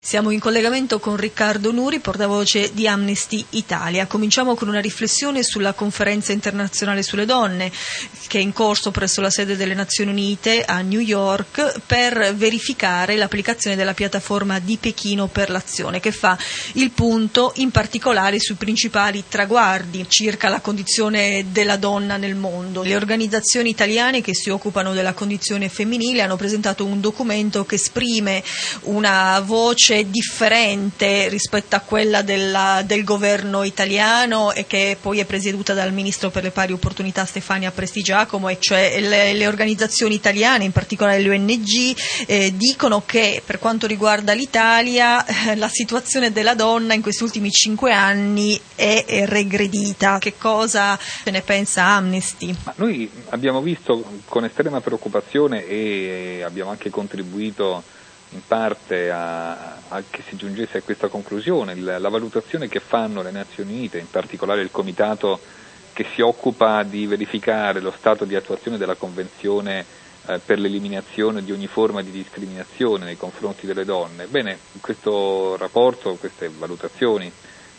Siamo in collegamento con Riccardo Nuri, portavoce di Amnesty Italia. Cominciamo con una riflessione sulla conferenza internazionale sulle donne che è in corso presso la sede delle Nazioni Unite a New York per verificare l'applicazione della piattaforma di Pechino per l'azione, che fa il punto in particolare sui principali traguardi circa la condizione della donna nel mondo. Le organizzazioni italiane che si occupano della condizione femminile hanno presentato un documento che esprime una voce differente rispetto a quella del governo italiano e che poi è presieduta dal ministro per le pari opportunità Stefania Prestigiacomo, e cioè le organizzazioni italiane, in particolare le ONG, dicono che per quanto riguarda l'Italia la situazione della donna in questi ultimi 5 anni è regredita. Che cosa se ne pensa Amnesty? Noi abbiamo visto con estrema preoccupazione e abbiamo anche contribuito in parte a che si giungesse a questa conclusione, la valutazione che fanno le Nazioni Unite, in particolare il comitato che si occupa di verificare lo stato di attuazione della Convenzione per l'eliminazione di ogni forma di discriminazione nei confronti delle donne. Bene, questo rapporto, queste valutazioni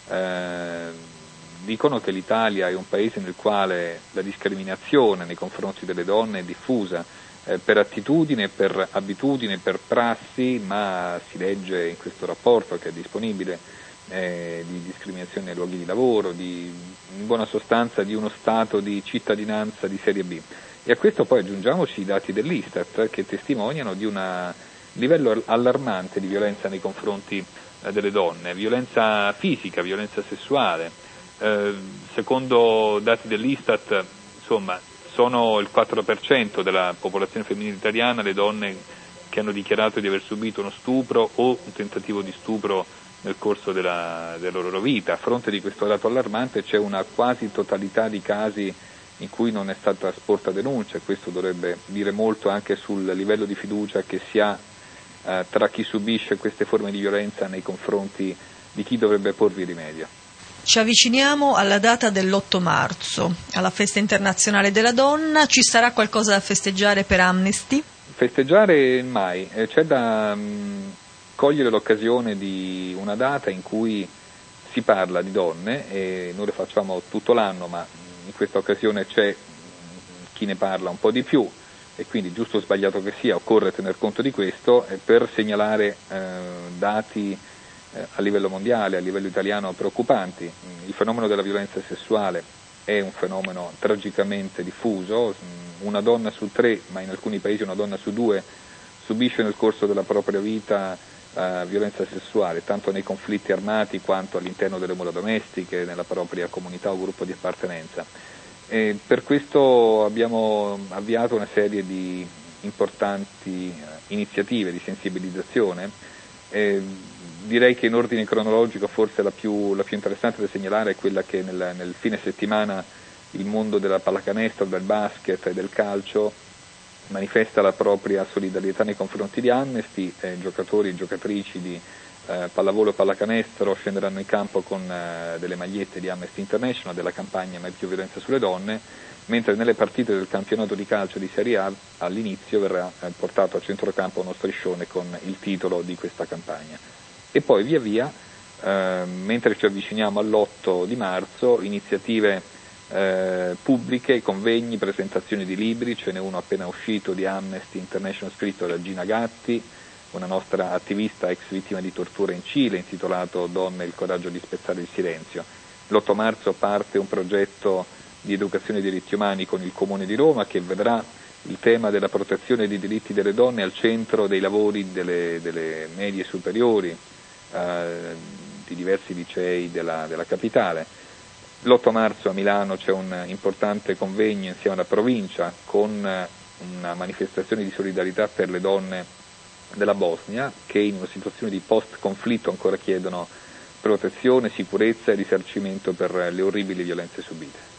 dicono che l'Italia è un paese nel quale la discriminazione nei confronti delle donne è diffusa, per attitudine, per abitudine, per prassi, ma si legge in questo rapporto che è disponibile di discriminazione nei luoghi di lavoro, in buona sostanza di uno stato di cittadinanza di serie B. E a questo poi aggiungiamoci i dati dell'Istat che testimoniano di un livello allarmante di violenza nei confronti delle donne, violenza fisica, violenza sessuale. Secondo dati dell'Istat, insomma, sono il 4% della popolazione femminile italiana le donne che hanno dichiarato di aver subito uno stupro o un tentativo di stupro nel corso della loro vita. A fronte di questo dato allarmante c'è una quasi totalità di casi in cui non è stata sporta denuncia, e questo dovrebbe dire molto anche sul livello di fiducia che si ha tra chi subisce queste forme di violenza nei confronti di chi dovrebbe porvi rimedio. Ci avviciniamo alla data dell'8 marzo, alla festa internazionale della donna. Ci sarà qualcosa da festeggiare per Amnesty? Festeggiare mai, c'è da cogliere l'occasione di una data in cui si parla di donne, e noi lo facciamo tutto l'anno, ma in questa occasione c'è chi ne parla un po' di più, e quindi giusto o sbagliato che sia occorre tener conto di questo per segnalare dati a livello mondiale, a livello italiano preoccupanti. Il fenomeno della violenza sessuale è un fenomeno tragicamente diffuso, una donna su 3, ma in alcuni paesi una donna su 2 subisce nel corso della propria vita violenza sessuale, tanto nei conflitti armati quanto all'interno delle mura domestiche, nella propria comunità o gruppo di appartenenza. E per questo abbiamo avviato una serie di importanti iniziative di sensibilizzazione. Direi che in ordine cronologico forse la più interessante da segnalare è quella che nel fine settimana il mondo della pallacanestro, del basket e del calcio manifesta la propria solidarietà nei confronti di Amnesty. Giocatori e giocatrici di pallavolo e pallacanestro scenderanno in campo con delle magliette di Amnesty International della campagna Mai più violenza sulle donne, mentre nelle partite del campionato di calcio di Serie A all'inizio verrà portato a centrocampo uno striscione con il titolo di questa campagna. E poi via via, mentre ci avviciniamo all'8 di marzo, iniziative pubbliche, convegni, presentazioni di libri. Ce n'è uno appena uscito di Amnesty International scritto da Gina Gatti, una nostra attivista ex vittima di tortura in Cile, intitolato Donne, il coraggio di spezzare il silenzio. L'8 marzo parte un progetto di educazione ai diritti umani con il Comune di Roma, che vedrà il tema della protezione dei diritti delle donne al centro dei lavori delle medie superiori di diversi licei della capitale. L'8 marzo a Milano c'è un importante convegno insieme alla provincia con una manifestazione di solidarietà per le donne della Bosnia, che in una situazione di post-conflitto ancora chiedono protezione, sicurezza e risarcimento per le orribili violenze subite.